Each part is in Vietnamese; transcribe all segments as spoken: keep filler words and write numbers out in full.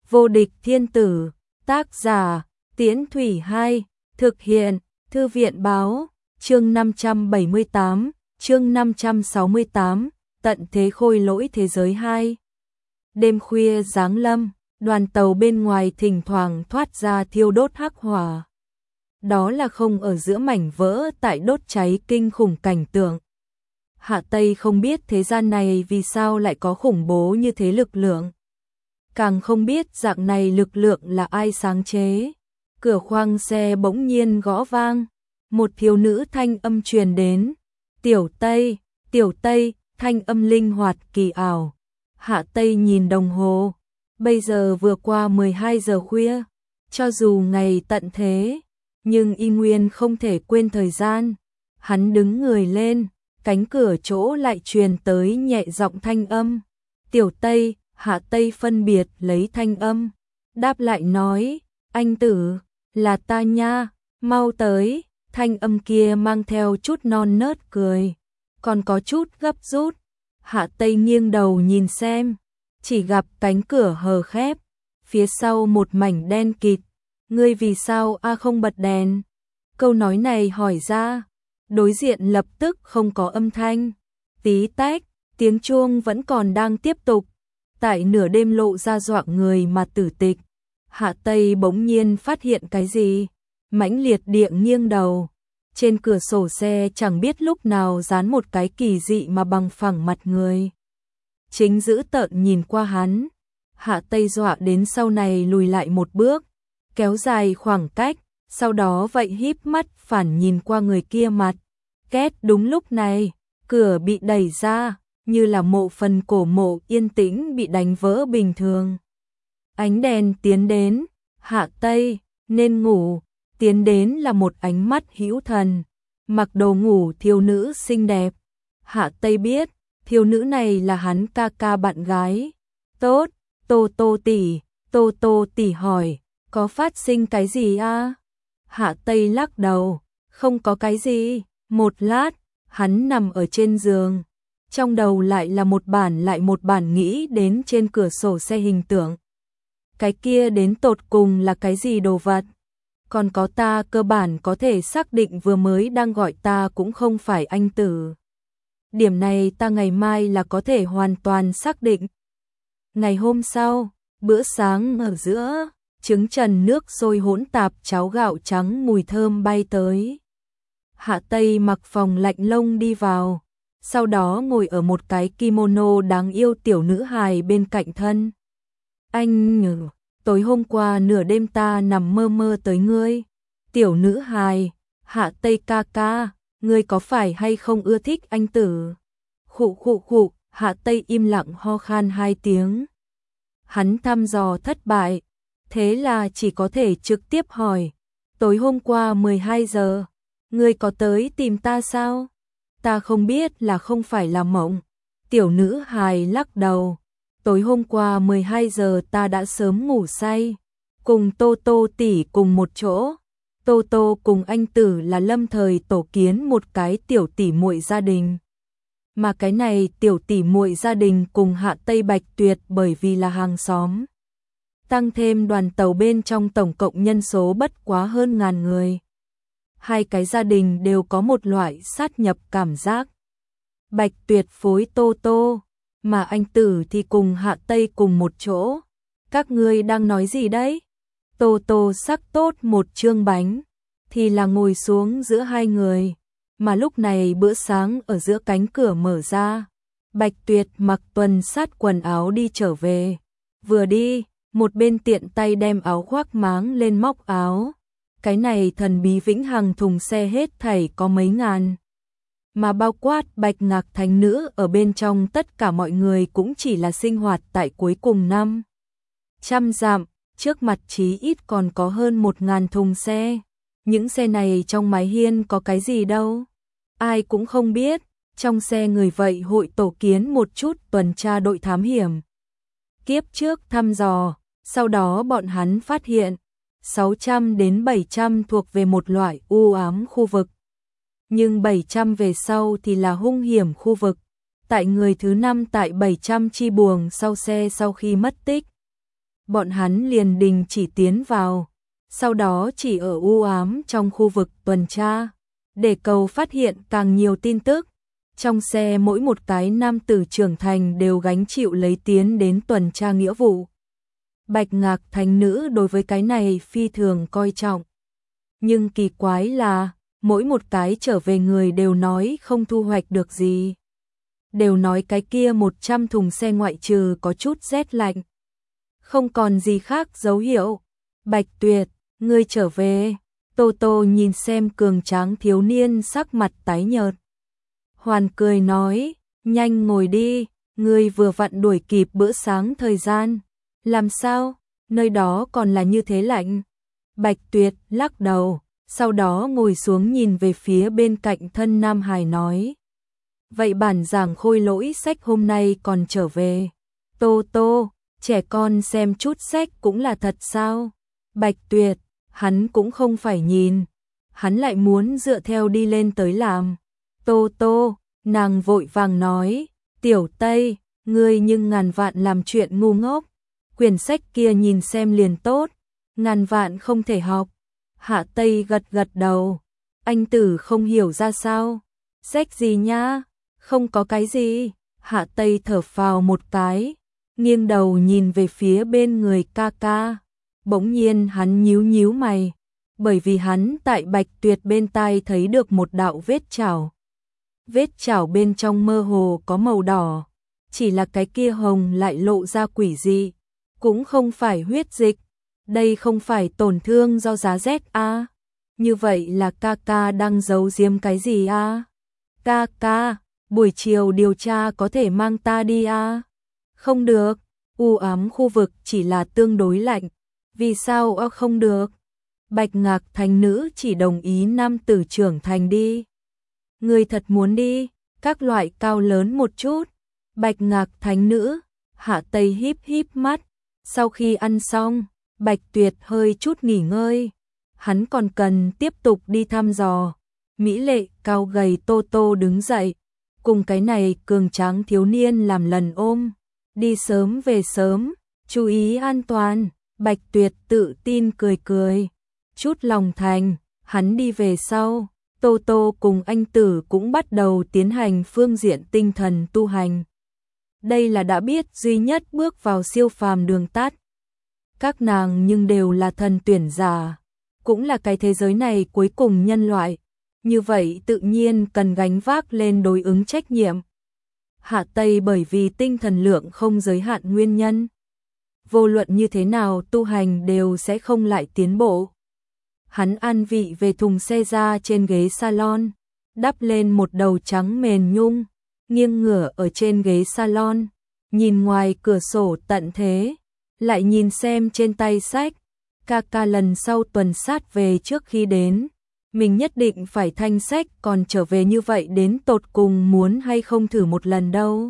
Vô địch thiên tử, tác giả, Tiễn Thủy hai, thực hiện, Thư viện báo, chương năm trăm bảy mươi tám, chương năm trăm sáu mươi tám, tận thế khôi lỗi thế giới hai. Đêm khuya giáng lâm, đoàn tàu bên ngoài thỉnh thoảng thoát ra thiêu đốt hắc hỏa. Đó là không ở giữa mảnh vỡ tại đốt cháy kinh khủng cảnh tượng. Hạ Tây không biết thế gian này vì sao lại có khủng bố như thế lực lượng. Càng không biết dạng này lực lượng là ai sáng chế. Cửa khoang xe bỗng nhiên gõ vang. Một thiếu nữ thanh âm truyền đến. Tiểu Tây, Tiểu Tây, thanh âm linh hoạt kỳ ảo. Hạ Tây nhìn đồng hồ. Bây giờ vừa qua mười hai giờ khuya. Cho dù ngày tận thế, nhưng y nguyên không thể quên thời gian. Hắn đứng người lên, cánh cửa chỗ lại truyền tới nhẹ giọng thanh âm. Tiểu Tây, Hạ Tây phân biệt lấy thanh âm. Đáp lại nói, anh tử, là ta nha, mau tới. Thanh âm kia mang theo chút non nớt cười, còn có chút gấp rút. Hạ Tây nghiêng đầu nhìn xem, chỉ gặp cánh cửa hờ khép, phía sau một mảnh đen kịt. Ngươi vì sao a không bật đèn? Câu nói này hỏi ra, đối diện lập tức không có âm thanh. Tí tách, tiếng chuông vẫn còn đang tiếp tục. Tại nửa đêm lộ ra dọa người mà tử tịch. Hạ Tây bỗng nhiên phát hiện cái gì? Mãnh liệt địa nghiêng đầu. Trên cửa sổ xe chẳng biết lúc nào dán một cái kỳ dị mà bằng phẳng mặt người. Chính giữ tợn nhìn qua hắn. Hạ Tây dọa đến sau này lùi lại một bước, kéo dài khoảng cách, sau đó vậy híp mắt phản nhìn qua người kia mặt. Két, đúng lúc này, cửa bị đẩy ra, như là mộ phần cổ mộ yên tĩnh bị đánh vỡ bình thường. Ánh đèn tiến đến, Hạ Tây, nên ngủ, tiến đến là một ánh mắt hữu thần, mặc đồ ngủ thiếu nữ xinh đẹp. Hạ Tây biết, thiếu nữ này là hắn ca ca bạn gái. Tốt, Tô Tô tỷ, Tô Tô tỷ hỏi, có phát sinh cái gì a? Hạ Tây lắc đầu, không có cái gì. Một lát, hắn nằm ở trên giường. Trong đầu lại là một bản lại một bản nghĩ đến trên cửa sổ xe hình tượng. Cái kia đến tột cùng là cái gì đồ vật? Còn có ta cơ bản có thể xác định vừa mới đang gọi ta cũng không phải anh tử. Điểm này ta ngày mai là có thể hoàn toàn xác định. Ngày hôm sau, bữa sáng ở giữa, trứng trần nước sôi hỗn tạp cháo gạo trắng mùi thơm bay tới. Hạ Tây mặc phòng lạnh lông đi vào, sau đó ngồi ở một cái kimono đáng yêu tiểu nữ hài bên cạnh thân. Anh nhử, tối hôm qua nửa đêm ta nằm mơ mơ tới ngươi. Tiểu nữ hài, Hạ Tây ca ca, ngươi có phải hay không ưa thích anh tử? Khụ khụ khụ, Hạ Tây im lặng ho khan hai tiếng. Hắn thăm dò thất bại, thế là chỉ có thể trực tiếp hỏi, tối hôm qua mười hai giờ, ngươi có tới tìm ta sao? Ta không biết là không phải là mộng. Tiểu nữ hài lắc đầu, tối hôm qua mười hai giờ ta đã sớm ngủ say, cùng Tô Tô tỷ cùng một chỗ. Tô Tô cùng anh tử là lâm thời tổ kiến một cái tiểu tỷ muội gia đình. Mà cái này tiểu tỷ muội gia đình cùng Hạ Tây Bạch Tuyệt bởi vì là hàng xóm. Tăng thêm đoàn tàu bên trong tổng cộng nhân số bất quá hơn ngàn người. Hai cái gia đình đều có một loại sát nhập cảm giác. Bạch Tuyệt phối Tô Tô, mà anh tử thì cùng Hạ Tây cùng một chỗ. Các ngươi đang nói gì đấy? Tô Tô sắc tốt một chương bánh, thì là ngồi xuống giữa hai người. Mà lúc này bữa sáng ở giữa cánh cửa mở ra. Bạch Tuyệt mặc tuần sát quần áo đi trở về. Vừa đi, một bên tiện tay đem áo khoác máng lên móc áo. Cái này thần bí vĩnh hằng thùng xe hết thảy có mấy ngàn. Mà bao quát Bạch Ngạc thánh nữ ở bên trong tất cả mọi người cũng chỉ là sinh hoạt tại cuối cùng năm. Trăm dặm, trước mặt chí ít còn có hơn một ngàn thùng xe. Những xe này trong mái hiên có cái gì đâu? Ai cũng không biết, trong xe người vậy hội tổ kiến một chút tuần tra đội thám hiểm. Kiếp trước thăm dò, sau đó bọn hắn phát hiện, sáu trăm đến bảy trăm thuộc về một loại u ám khu vực. Nhưng bảy trăm về sau thì là hung hiểm khu vực. Tại người thứ năm tại bảy trăm chi buồng sau xe sau khi mất tích. bọn hắn liền đình chỉ tiến vào, sau đó chỉ ở u ám trong khu vực tuần tra, để cầu phát hiện càng nhiều tin tức. Trong xe mỗi một cái nam tử trưởng thành đều gánh chịu lấy tiến đến tuần tra nghĩa vụ. Bạch Ngạc Thánh Nữ đối với cái này phi thường coi trọng. Nhưng kỳ quái là, mỗi một cái trở về người đều nói không thu hoạch được gì. Đều nói cái kia một trăm thùng xe ngoại trừ có chút rét lạnh. Không còn gì khác dấu hiệu. Bạch Tuyệt, ngươi trở về. Tô Tô nhìn xem cường tráng thiếu niên sắc mặt tái nhợt. Hoàn cười nói, nhanh ngồi đi, ngươi vừa vặn đuổi kịp bữa sáng thời gian. Làm sao, nơi đó còn là như thế lạnh. Bạch Tuyệt lắc đầu, sau đó ngồi xuống nhìn về phía bên cạnh thân Nam Hải nói. Vậy bản giảng Khôi Lỗi sách hôm nay còn trở về. Tô Tô, trẻ con xem chút sách cũng là thật sao? Bạch Tuyệt, hắn cũng không phải nhìn. Hắn lại muốn dựa theo đi lên tới làm. Tô Tô, nàng vội vàng nói. Tiểu Tây, ngươi nhưng ngàn vạn làm chuyện ngu ngốc. Quyển sách kia nhìn xem liền tốt. Ngàn vạn không thể học. Hạ Tây gật gật đầu. Anh tử không hiểu ra sao. Sách gì nhá? Không có cái gì. Hạ Tây thở phào một cái, nghiêng đầu nhìn về phía bên người ca ca. Bỗng nhiên hắn nhíu nhíu mày, bởi vì hắn tại Bạch Tuyệt bên tai thấy được một đạo vết chảo. Vết chảo bên trong mơ hồ có màu đỏ, chỉ là cái kia hồng lại lộ ra quỷ dị, cũng không phải huyết dịch. Đây không phải tổn thương do giá rét a? Như vậy là ca ca đang giấu giếm cái gì a? Ca ca, buổi chiều điều tra có thể mang ta đi a? Không được, u ám khu vực chỉ là tương đối lạnh. Vì sao a không được? Bạch Ngạc Thánh Nữ chỉ đồng ý nam tử trưởng thành đi. Người thật muốn đi, các loại cao lớn một chút. Bạch Ngạc Thánh Nữ, Hạ Tây híp híp mắt. Sau khi ăn xong, Bạch Tuyệt hơi chút nghỉ ngơi. Hắn còn cần tiếp tục đi thăm dò. Mỹ lệ cao gầy Tô Tô đứng dậy, cùng cái này cường tráng thiếu niên làm lần ôm. Đi sớm về sớm, chú ý an toàn. Bạch Tuyệt tự tin cười cười. Chút lòng thành, hắn đi về sau. Tô Tô cùng anh tử cũng bắt đầu tiến hành phương diện tinh thần tu hành. Đây là đã biết duy nhất bước vào siêu phàm đường tắt. Các nàng nhưng đều là thần tuyển giả, cũng là cái thế giới này cuối cùng nhân loại. Như vậy tự nhiên cần gánh vác lên đối ứng trách nhiệm. Hạ Tây bởi vì tinh thần lượng không giới hạn nguyên nhân, vô luận như thế nào tu hành đều sẽ không lại tiến bộ. Hắn an vị về thùng xe ra trên ghế salon, đắp lên một đầu trắng mền nhung, nghiêng ngửa ở trên ghế salon, nhìn ngoài cửa sổ tận thế, lại nhìn xem trên tay sách. Ca ca lần sau tuần sát về trước khi đến, mình nhất định phải thanh sách, còn trở về như vậy đến tột cùng muốn hay không thử một lần đâu.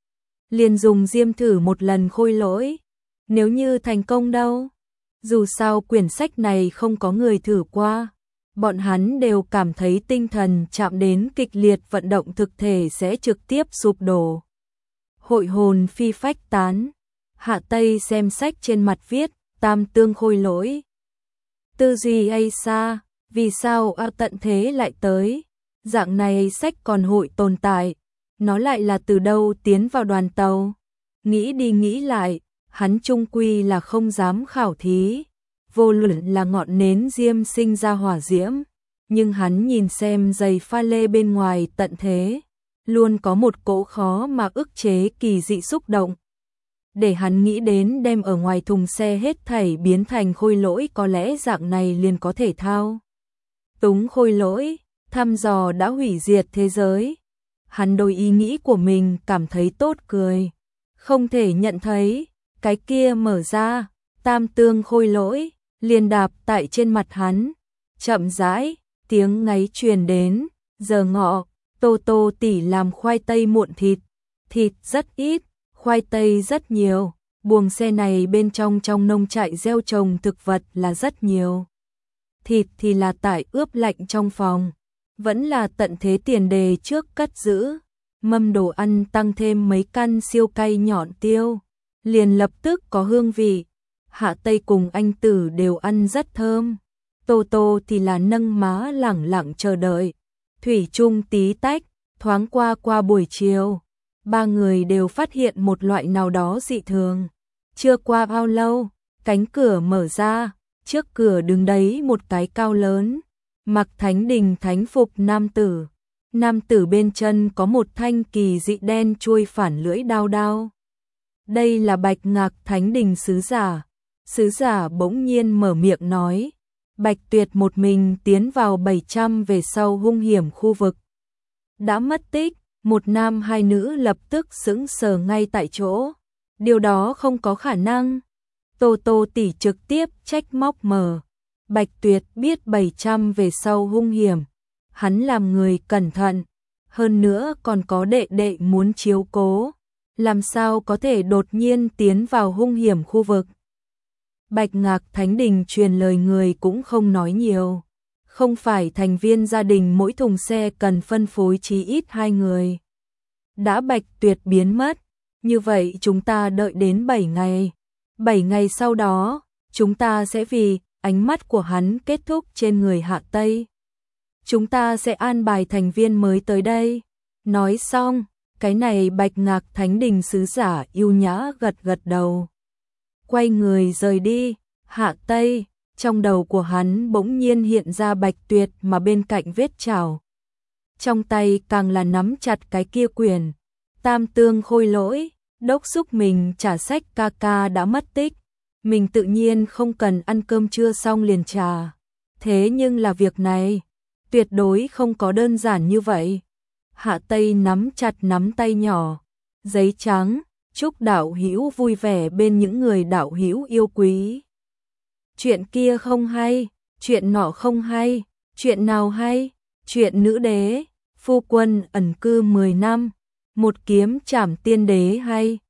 Liền dùng diêm thử một lần Khôi Lỗi, nếu như thành công đâu. Dù sao quyển sách này không có người thử qua, bọn hắn đều cảm thấy tinh thần chạm đến kịch liệt vận động thực thể sẽ trực tiếp sụp đổ. Hội hồn phi phách tán. Hạ Tây xem sách trên mặt viết Tam Tương Khôi Lỗi. Tư duy ấy xa, vì sao ao tận thế lại tới? Dạng này sách còn hội tồn tại, nó lại là từ đâu tiến vào đoàn tàu? Nghĩ đi nghĩ lại, hắn chung quy là không dám khảo thí. Vô luận là ngọn nến diêm sinh ra hỏa diễm, nhưng hắn nhìn xem giày pha lê bên ngoài tận thế, luôn có một cỗ khó mà ức chế kỳ dị xúc động. Để hắn nghĩ đến đem ở ngoài thùng xe hết thảy biến thành Khôi Lỗi, có lẽ dạng này liền có thể thao túng Khôi Lỗi, thăm dò đã hủy diệt thế giới. Hắn đối ý nghĩ của mình cảm thấy tốt cười, không thể nhận thấy, cái kia mở ra, Tam Tương Khôi Lỗi, liền đạp tại trên mặt hắn. Chậm rãi, tiếng ngáy truyền đến, giờ ngọ, Tô Tô tỷ làm khoai tây muộn thịt, thịt rất ít, khoai tây rất nhiều, buồng xe này bên trong trong nông trại gieo trồng thực vật là rất nhiều. Thịt thì là tại ướp lạnh trong phòng, vẫn là tận thế tiền đề trước cất giữ. Mâm đồ ăn tăng thêm mấy căn siêu cay nhọn tiêu, liền lập tức có hương vị. Hạ Tây cùng anh Tử đều ăn rất thơm. Tô Tô thì là nâng má lẳng lặng chờ đợi. Thủy chung tí tách, thoáng qua qua buổi chiều. Ba người đều phát hiện một loại nào đó dị thường. Chưa qua bao lâu, cánh cửa mở ra, trước cửa đứng đấy một cái cao lớn, mặc thánh đình thánh phục nam tử. Nam tử bên chân có một thanh kỳ dị đen chuôi phản lưỡi đao đao. Đây là Bạch Ngạc Thánh Đình sứ giả. Sứ giả bỗng nhiên mở miệng nói, Bạch Tuyệt một mình tiến vào bảy trăm về sau hung hiểm khu vực. Đã mất tích, một nam hai nữ lập tức sững sờ ngay tại chỗ. Điều đó không có khả năng. Tô Tô tỷ trực tiếp trách móc mờ. Bạch Tuyệt biết bảy trăm về sau hung hiểm. Hắn làm người cẩn thận. Hơn nữa còn có đệ đệ muốn chiếu cố. Làm sao có thể đột nhiên tiến vào hung hiểm khu vực. Bạch Ngạc Thánh Đình truyền lời người cũng không nói nhiều. Không phải thành viên gia đình mỗi thùng xe cần phân phối chí ít hai người. Đã Bạch Tuyệt biến mất, như vậy chúng ta đợi đến bảy ngày. bảy ngày sau đó, chúng ta sẽ vì ánh mắt của hắn kết thúc trên người Hạ Tây. Chúng ta sẽ an bài thành viên mới tới đây. Nói xong, cái này Bạch Ngạc Thánh Đình sứ giả yêu nhã gật gật đầu. Quay người rời đi, Hạ Tây, trong đầu của hắn bỗng nhiên hiện ra Bạch Tuyệt mà bên cạnh vết trào. Trong tay càng là nắm chặt cái kia quyền. Tam tương khôi lỗi, đốc xúc mình trả sách ca ca đã mất tích. Mình tự nhiên không cần ăn cơm trưa xong liền trả. Thế nhưng là việc này, tuyệt đối không có đơn giản như vậy. Hạ Tây nắm chặt nắm tay nhỏ, giấy trắng, chúc đạo hữu vui vẻ bên những người đạo hữu yêu quý. Chuyện kia không hay, chuyện nọ không hay, chuyện nào hay, chuyện nữ đế, phu quân ẩn cư mười năm, một kiếm trảm tiên đế hay.